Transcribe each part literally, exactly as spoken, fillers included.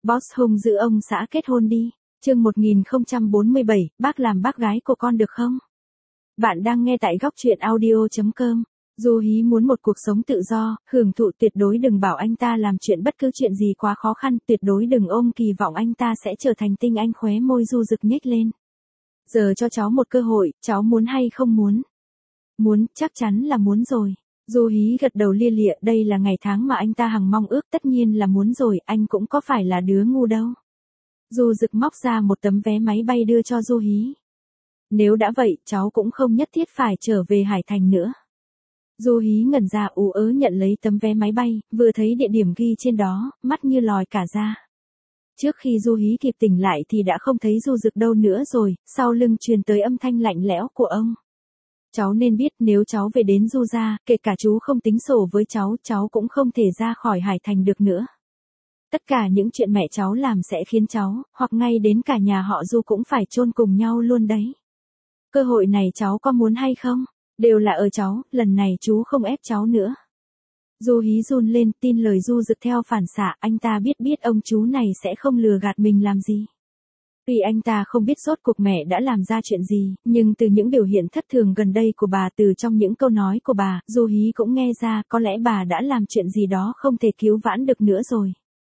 Boss hung giữ ông xã kết hôn đi. Chương một nghìn không trăm bốn mươi bảy, bác làm bác gái của con được không? Bạn đang nghe tại góc truyện audio chấm com. Du Hí muốn một cuộc sống tự do, hưởng thụ, tuyệt đối đừng bảo anh ta làm chuyện bất cứ chuyện gì quá khó khăn, tuyệt đối đừng ôm kỳ vọng anh ta sẽ trở thành tinh anh. Khóe môi Du Dực nhếch lên. Giờ cho cháu một cơ hội, cháu muốn hay không muốn? Muốn, chắc chắn là muốn rồi. Du Hí gật đầu lia lịa, đây là ngày tháng mà anh ta hằng mong ước, tất nhiên là muốn rồi, anh cũng có phải là đứa ngu đâu. Du Dực móc ra một tấm vé máy bay đưa cho Du Hí. Nếu đã vậy, cháu cũng không nhất thiết phải trở về Hải Thành nữa. Du Hí ngẩn ra ú ớ nhận lấy tấm vé máy bay, vừa thấy địa điểm ghi trên đó, mắt như lòi cả ra. Trước khi Du Hí kịp tỉnh lại thì đã không thấy Du Dực đâu nữa rồi, sau lưng truyền tới âm thanh lạnh lẽo của ông. Cháu nên biết nếu cháu về đến Du gia, kể cả chú không tính sổ với cháu, cháu cũng không thể ra khỏi Hải Thành được nữa. Tất cả những chuyện mẹ cháu làm sẽ khiến cháu, hoặc ngay đến cả nhà họ Du cũng phải chôn cùng nhau luôn đấy. Cơ hội này cháu có muốn hay không? Đều là ở cháu, lần này chú không ép cháu nữa. Du Hí run lên, tin lời Du Dực theo phản xạ, anh ta biết biết ông chú này sẽ không lừa gạt mình làm gì. Tuy anh ta không biết rốt cuộc mẹ đã làm ra chuyện gì, nhưng từ những biểu hiện thất thường gần đây của bà, từ trong những câu nói của bà, Du Hí cũng nghe ra có lẽ bà đã làm chuyện gì đó không thể cứu vãn được nữa rồi.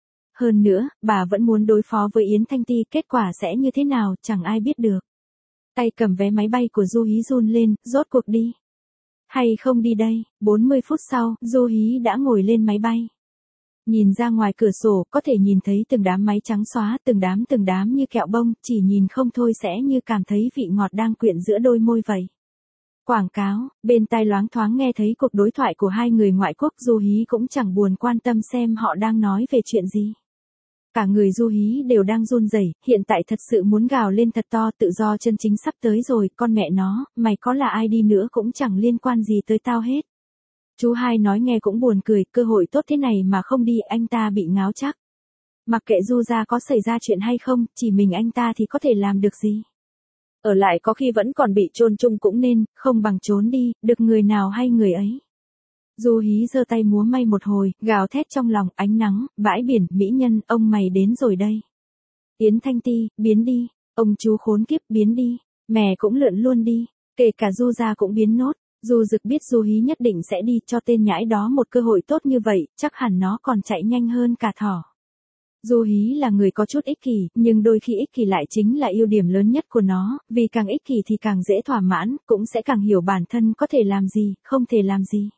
Hơn nữa, bà vẫn muốn đối phó với Yến Thanh Ti, kết quả sẽ như thế nào chẳng ai biết được. Tay cầm vé máy bay của Du Hí run lên, rốt cuộc đi hay không đi đây? bốn mươi phút sau, Du Hí đã ngồi lên máy bay. Nhìn ra ngoài cửa sổ, có thể nhìn thấy từng đám máy trắng xóa, từng đám từng đám như kẹo bông, chỉ nhìn không thôi sẽ như cảm thấy vị ngọt đang quyện giữa đôi môi vậy. Quảng cáo, bên tai loáng thoáng nghe thấy cuộc đối thoại của hai người ngoại quốc, Du Hí cũng chẳng buồn quan tâm xem họ đang nói về chuyện gì. Cả người Du Hí đều đang run rẩy, hiện tại thật sự muốn gào lên thật to, tự do chân chính sắp tới rồi, con mẹ nó, mày có là ai đi nữa cũng chẳng liên quan gì tới tao hết. Chú hai nói nghe cũng buồn cười, cơ hội tốt thế này mà không đi, anh ta bị ngáo chắc. Mặc kệ Du gia có xảy ra chuyện hay không, chỉ mình anh ta thì có thể làm được gì. Ở lại có khi vẫn còn bị chôn chung cũng nên, không bằng trốn đi, được người nào hay người ấy. Du Hí giơ tay múa may một hồi, gào thét trong lòng, ánh nắng, bãi biển, mỹ nhân, ông mày đến rồi đây. Yến Thanh Ti, biến đi, ông chú khốn kiếp, biến đi, mẹ cũng lượn luôn đi, kể cả Du gia cũng biến nốt. Du Dực biết Du Hí nhất định sẽ đi, cho tên nhãi đó một cơ hội tốt như vậy, chắc hẳn nó còn chạy nhanh hơn cả thỏ. Du Hí là người có chút ích kỷ, nhưng đôi khi ích kỷ lại chính là ưu điểm lớn nhất của nó, vì càng ích kỷ thì càng dễ thỏa mãn, cũng sẽ càng hiểu bản thân có thể làm gì, không thể làm gì.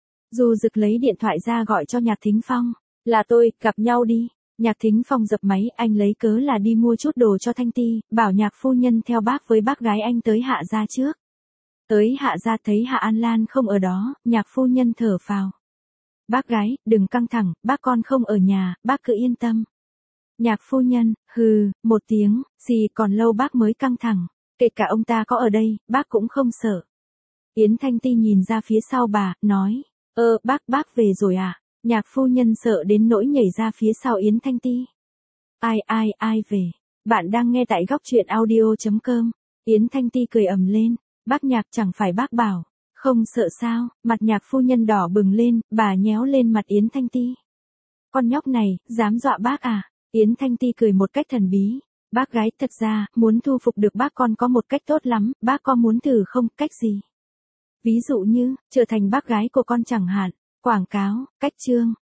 Du Dực lấy điện thoại ra gọi cho Nhạc Thính Phong, là tôi, gặp nhau đi. Nhạc Thính Phong dập máy, anh lấy cớ là đi mua chút đồ cho Thanh Ti, bảo Nhạc phu nhân theo bác với bác gái anh tới Hạ gia trước. Tới Hạ gia thấy Hạ An Lan không ở đó, Nhạc phu nhân thở phào. Bác gái, đừng căng thẳng, bác con không ở nhà, bác cứ yên tâm. Nhạc phu nhân, hừ, một tiếng, gì còn lâu bác mới căng thẳng, kể cả ông ta có ở đây, bác cũng không sợ. Yến Thanh Ti nhìn ra phía sau bà, nói, ơ, bác, bác về rồi à? Nhạc phu nhân sợ đến nỗi nhảy ra phía sau Yến Thanh Ti. Ai ai ai về? Bạn đang nghe tại góc truyện audio chấm com. Yến Thanh Ti cười ầm lên. Bác Nhạc, chẳng phải bác bảo, không sợ sao? Mặt Nhạc phu nhân đỏ bừng lên, bà nhéo lên mặt Yến Thanh Ti. Con nhóc này, dám dọa bác à? Yến Thanh Ti cười một cách thần bí. Bác gái, thật ra, muốn thu phục được bác con có một cách tốt lắm, bác có muốn thử không? Cách gì? Ví dụ như, trở thành bác gái của con chẳng hạn. Quảng cáo, cách chương,